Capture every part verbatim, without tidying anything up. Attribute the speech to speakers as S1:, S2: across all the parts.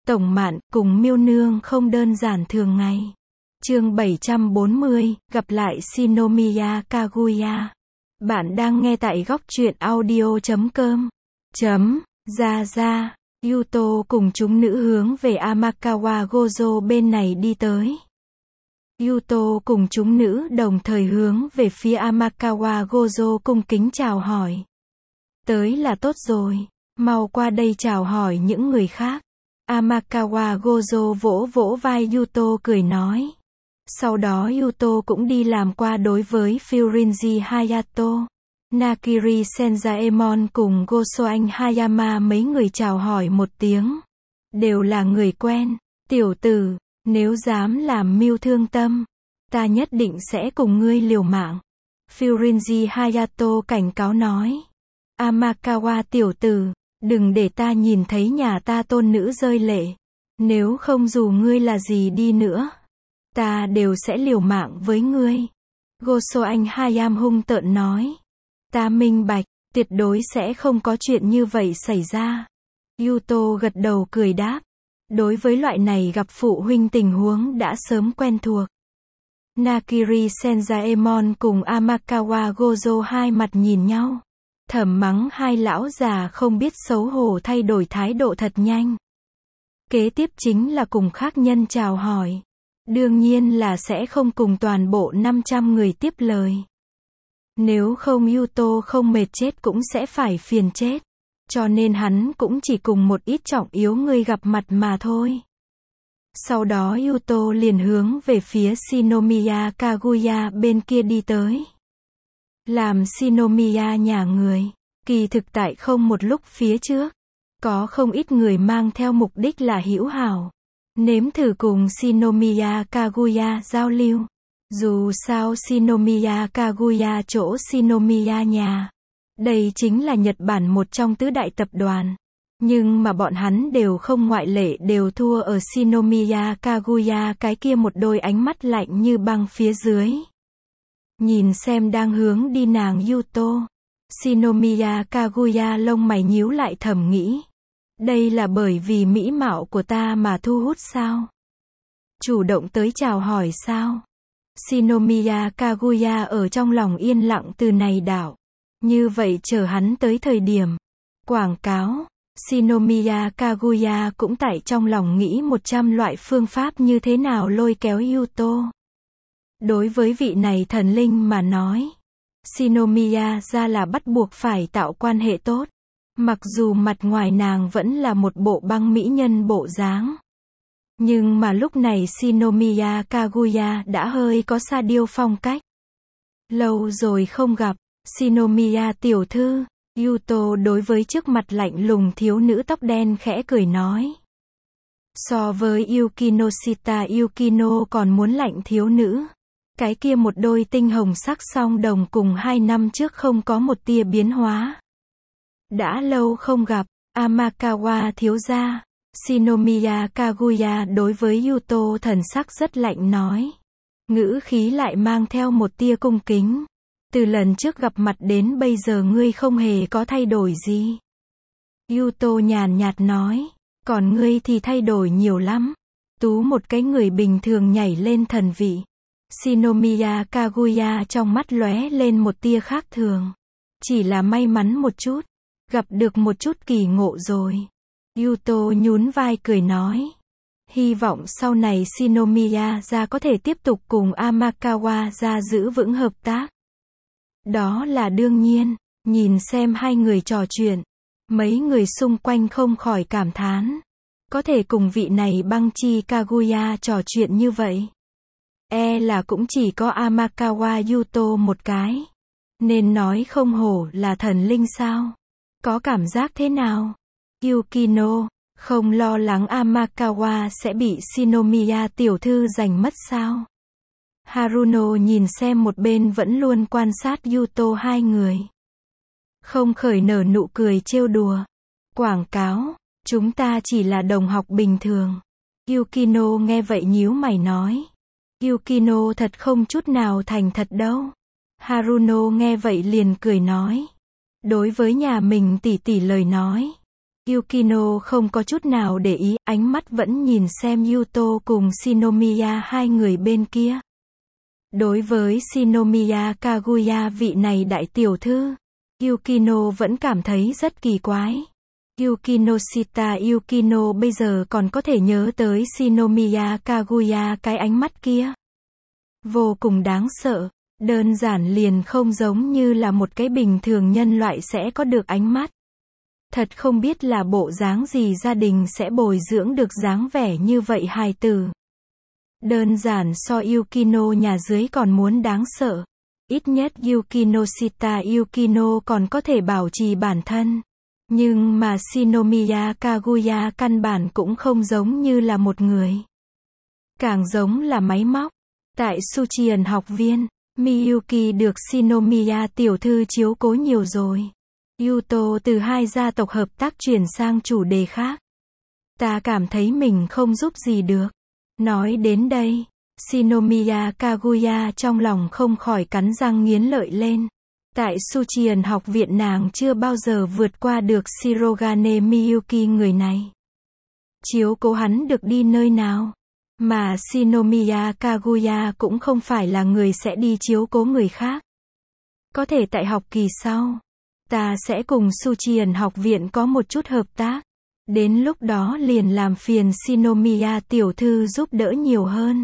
S1: Tổng Mạn cùng Miêu Nương không đơn giản thường ngày. Chương bảy trăm bốn mươi, gặp lại Shinomiya Kaguya. Bạn đang nghe tại góc truyện audio chấm com. Chấm, ra ra, Yuto cùng chúng nữ hướng về Amakawa Gojo bên này đi tới. Yuto cùng chúng nữ đồng thời hướng về phía Amakawa Gojo cung kính chào hỏi. Tới là tốt rồi, mau qua đây chào hỏi những người khác. Amakawa Gojo vỗ vỗ vai Yuto cười nói. Sau đó Yuto cũng đi làm qua đối với Furinji Hayato, Nakiri Senjaemon cùng Gosoan Hayama mấy người chào hỏi một tiếng. Đều là người quen. Tiểu tử, nếu dám làm mưu thương tâm, ta nhất định sẽ cùng ngươi liều mạng. Furinji Hayato cảnh cáo nói. Amakawa tiểu tử, đừng để ta nhìn thấy nhà ta tôn nữ rơi lệ. Nếu không dù ngươi là gì đi nữa, ta đều sẽ liều mạng với ngươi. Gosoan Hayam hung tợn nói. Ta minh bạch, tuyệt đối sẽ không có chuyện như vậy xảy ra. Yuto gật đầu cười đáp. Đối với loại này gặp phụ huynh tình huống đã sớm quen thuộc. Nakiri Senjaemon cùng Amakawa Gojo hai mặt nhìn nhau. Thầm mắng hai lão già không biết xấu hổ thay đổi thái độ thật nhanh. Kế tiếp chính là cùng khác nhân chào hỏi. Đương nhiên là sẽ không cùng toàn bộ năm trăm người tiếp lời. Nếu không Yuto không mệt chết cũng sẽ phải phiền chết. Cho nên hắn cũng chỉ cùng một ít trọng yếu người gặp mặt mà thôi. Sau đó Yuto liền hướng về phía Shinomiya Kaguya bên kia đi tới. Làm Shinomiya nhà người, kỳ thực tại không một lúc phía trước, có không ít người mang theo mục đích là hữu hảo. Nếm thử cùng Shinomiya Kaguya giao lưu. Dù sao Shinomiya Kaguya chỗ Shinomiya nhà. Đây chính là Nhật Bản một trong tứ đại tập đoàn. Nhưng mà bọn hắn đều không ngoại lệ đều thua ở Shinomiya Kaguya cái kia một đôi ánh mắt lạnh như băng phía dưới. Nhìn xem đang hướng đi nàng Yuto. Shinomiya Kaguya lông mày nhíu lại thầm nghĩ. Đây là bởi vì mỹ mạo của ta mà thu hút sao? Chủ động tới chào hỏi sao? Shinomiya Kaguya ở trong lòng yên lặng từ này đảo. Như vậy chờ hắn tới thời điểm quảng cáo, Shinomiya Kaguya cũng tại trong lòng nghĩ một trăm loại phương pháp như thế nào lôi kéo Yuto. Đối với vị này thần linh mà nói, Shinomiya ra là bắt buộc phải tạo quan hệ tốt. Mặc dù mặt ngoài nàng vẫn là một bộ băng mỹ nhân bộ dáng. Nhưng mà lúc này Shinomiya Kaguya đã hơi có sa điêu phong cách. Lâu rồi không gặp, Shinomiya tiểu thư, Yuto đối với trước mặt lạnh lùng thiếu nữ tóc đen khẽ cười nói. So với Yukinoshita Yukino còn muốn lạnh thiếu nữ. Cái kia một đôi tinh hồng sắc song đồng cùng hai năm trước không có một tia biến hóa. Đã lâu không gặp, Amakawa thiếu gia. Shinomiya Kaguya đối với Yuto thần sắc rất lạnh nói. Ngữ khí lại mang theo một tia cung kính. Từ lần trước gặp mặt đến bây giờ ngươi không hề có thay đổi gì. Yuto nhàn nhạt nói. Còn ngươi thì thay đổi nhiều lắm. Tú một cái người bình thường nhảy lên thần vị. Shinomiya Kaguya trong mắt lóe lên một tia khác thường. Chỉ là may mắn một chút. Gặp được một chút kỳ ngộ rồi. Yuto nhún vai cười nói. Hy vọng sau này Shinomiya ra có thể tiếp tục cùng Amakawa ra giữ vững hợp tác. Đó là đương nhiên. Nhìn xem hai người trò chuyện. Mấy người xung quanh không khỏi cảm thán. Có thể cùng vị này băng chi Kaguya trò chuyện như vậy. E là cũng chỉ có Amakawa Yuto một cái. Nên nói không hổ là thần linh sao. Có cảm giác thế nào? Yukino, không lo lắng Amakawa sẽ bị Shinomiya tiểu thư giành mất sao? Haruno nhìn xem một bên vẫn luôn quan sát Yuto hai người. Không khởi nở nụ cười trêu đùa. Quảng cáo, chúng ta chỉ là đồng học bình thường. Yukino nghe vậy nhíu mày nói. Yukino thật không chút nào thành thật đâu. Haruno nghe vậy liền cười nói. Đối với nhà mình tỷ tỷ lời nói. Yukino không có chút nào để ý, ánh mắt vẫn nhìn xem Yuto cùng Shinomiya hai người bên kia. Đối với Shinomiya Kaguya vị này đại tiểu thư, Yukino vẫn cảm thấy rất kỳ quái. Yukinoshita Yukino bây giờ còn có thể nhớ tới Shinomiya Kaguya cái ánh mắt kia. Vô cùng đáng sợ, đơn giản liền không giống như là một cái bình thường nhân loại sẽ có được ánh mắt. Thật không biết là bộ dáng gì gia đình sẽ bồi dưỡng được dáng vẻ như vậy hài tử. Đơn giản so Yukino nhà dưới còn muốn đáng sợ. Ít nhất Yukinoshita Yukino còn có thể bảo trì bản thân. Nhưng mà Shinomiya Kaguya căn bản cũng không giống như là một người. Càng giống là máy móc. Tại Suchian học viên, Miyuki được Shinomiya tiểu thư chiếu cố nhiều rồi. Yuto từ hai gia tộc hợp tác chuyển sang chủ đề khác. Ta cảm thấy mình không giúp gì được. Nói đến đây, Shinomiya Kaguya trong lòng không khỏi cắn răng nghiến lợi lên. Tại Suchian học viện nàng chưa bao giờ vượt qua được Shirogane Miyuki người này. Chiếu cố hắn được đi nơi nào. Mà Shinomiya Kaguya cũng không phải là người sẽ đi chiếu cố người khác. Có thể tại học kỳ sau, ta sẽ cùng Suchian học viện có một chút hợp tác. Đến lúc đó liền làm phiền Shinomiya tiểu thư giúp đỡ nhiều hơn.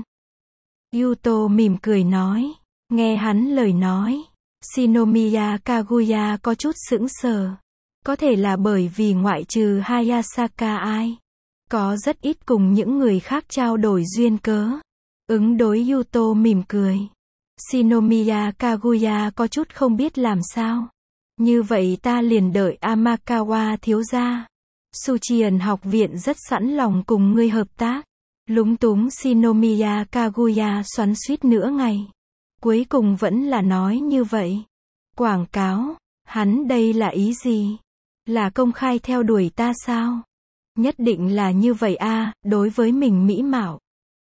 S1: Yuto mỉm cười nói. Nghe hắn lời nói, Shinomiya Kaguya có chút sững sờ. Có thể là bởi vì ngoại trừ Hayasaka ai, có rất ít cùng những người khác trao đổi duyên cớ. Ứng đối Yuto mỉm cười. Shinomiya Kaguya có chút không biết làm sao. Như vậy ta liền đợi Amakawa thiếu gia. Suchian học viện rất sẵn lòng cùng ngươi hợp tác. Lúng túng Shinomiya Kaguya xoắn xuýt nửa ngày. Cuối cùng vẫn là nói như vậy. Quảng cáo, hắn đây là ý gì? Là công khai theo đuổi ta sao? Nhất định là như vậy a, à, đối với mình mỹ mạo.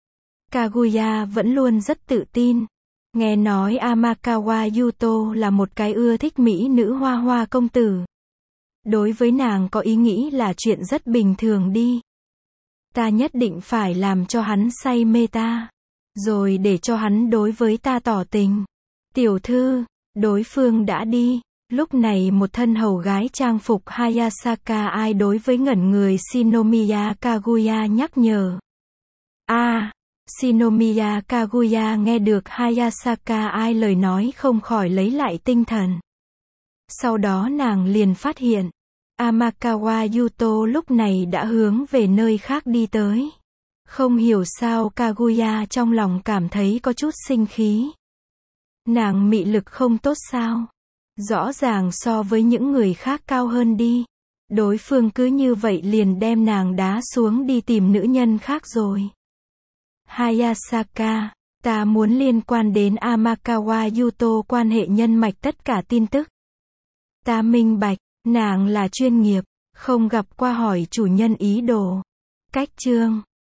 S1: Kaguya vẫn luôn rất tự tin. Nghe nói Amakawa Yuto là một cái ưa thích mỹ nữ hoa hoa công tử. Đối với nàng có ý nghĩ là chuyện rất bình thường đi. Ta nhất định phải làm cho hắn say mê ta. Rồi để cho hắn đối với ta tỏ tình. Tiểu thư, đối phương đã đi. Lúc này một thân hầu gái trang phục Hayasaka ai đối với ngẩn người Shinomiya Kaguya nhắc nhở. A, à, Shinomiya Kaguya nghe được Hayasaka ai lời nói không khỏi lấy lại tinh thần. Sau đó nàng liền phát hiện, Amakawa Yuto lúc này đã hướng về nơi khác đi tới. Không hiểu sao Kaguya trong lòng cảm thấy có chút sinh khí. Nàng mị lực không tốt sao? Rõ ràng so với những người khác cao hơn đi. Đối phương cứ như vậy liền đem nàng đá xuống đi tìm nữ nhân khác rồi. Hayasaka, ta muốn liên quan đến Amakawa Yuto quan hệ nhân mạch tất cả tin tức. Ta minh bạch, nàng là chuyên nghiệp, không gặp qua hỏi chủ nhân ý đồ. Cách chương